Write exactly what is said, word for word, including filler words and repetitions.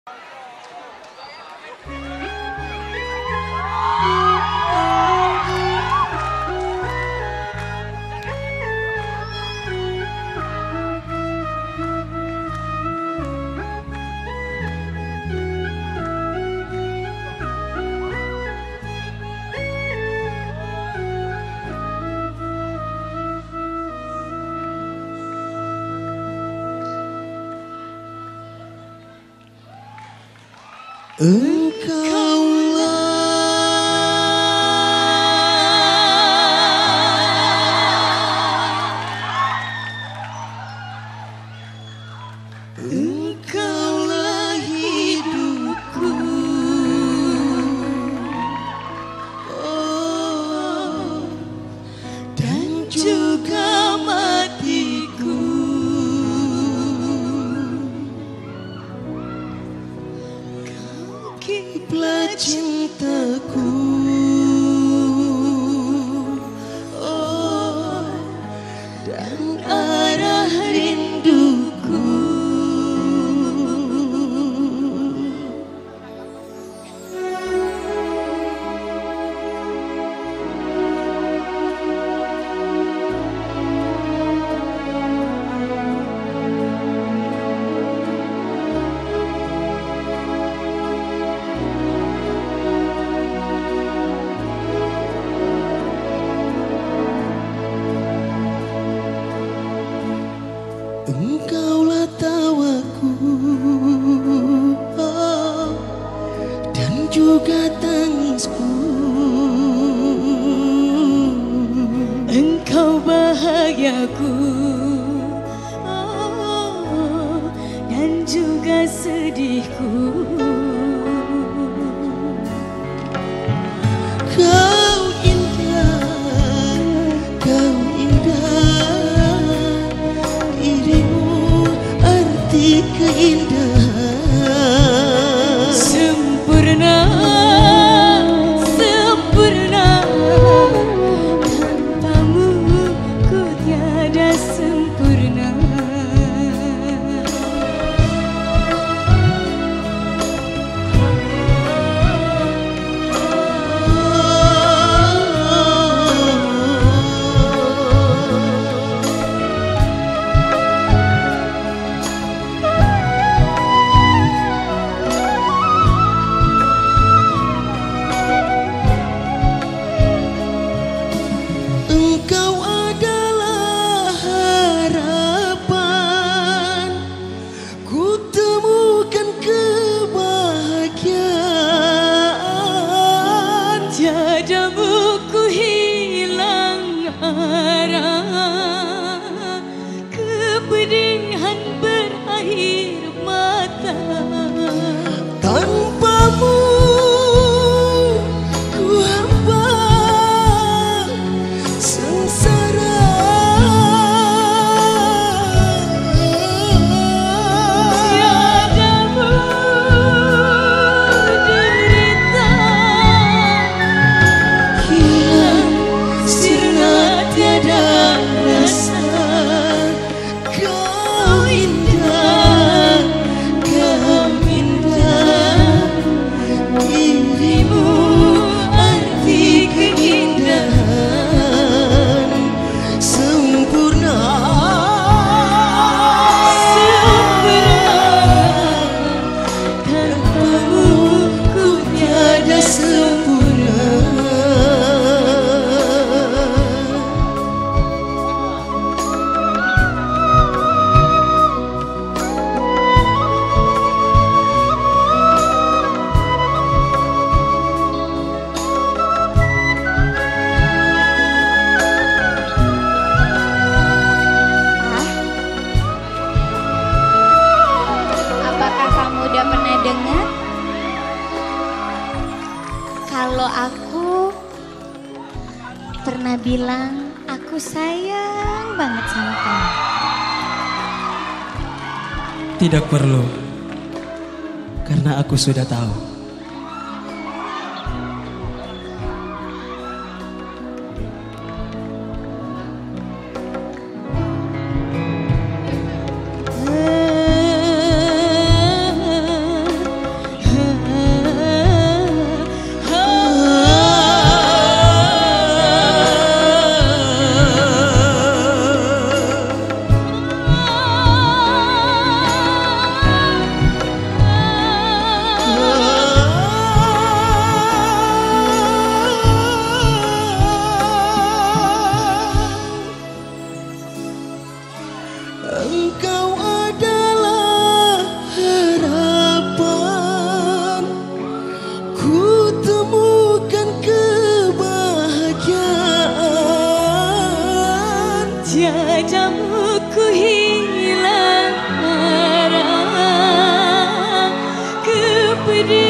Engkaulah hidupku, oh, dan juga matiku. Kau kiblat cintaku, oh, dan arah rinduku. Engkaulah tawaku, oh, dan juga tangisku. Engkau bahagiaku, oh, dan juga sedihku. Kau indah, kau indah, dirimu arti keindahan. Sempurna, sempurna, tanpamu ku tiada sempurna. Engkau adalah harapan, ku temukan kebahagiaan. Tiadamu ku hilang arah, kepedihan berakhir mata. Tanpamu ku hamba sengsara. Tiadamu derita, hilang sirna tiada rasa. Kau indah, kau indah, dirimu arti keindahan. Sempurna, sempurna, tanpamu ku tiada sempurna. Apakah kamu udah pernah dengar? Kalau aku pernah bilang aku sayang banget sama kamu. Tidak perlu, karena aku sudah tahu. dia.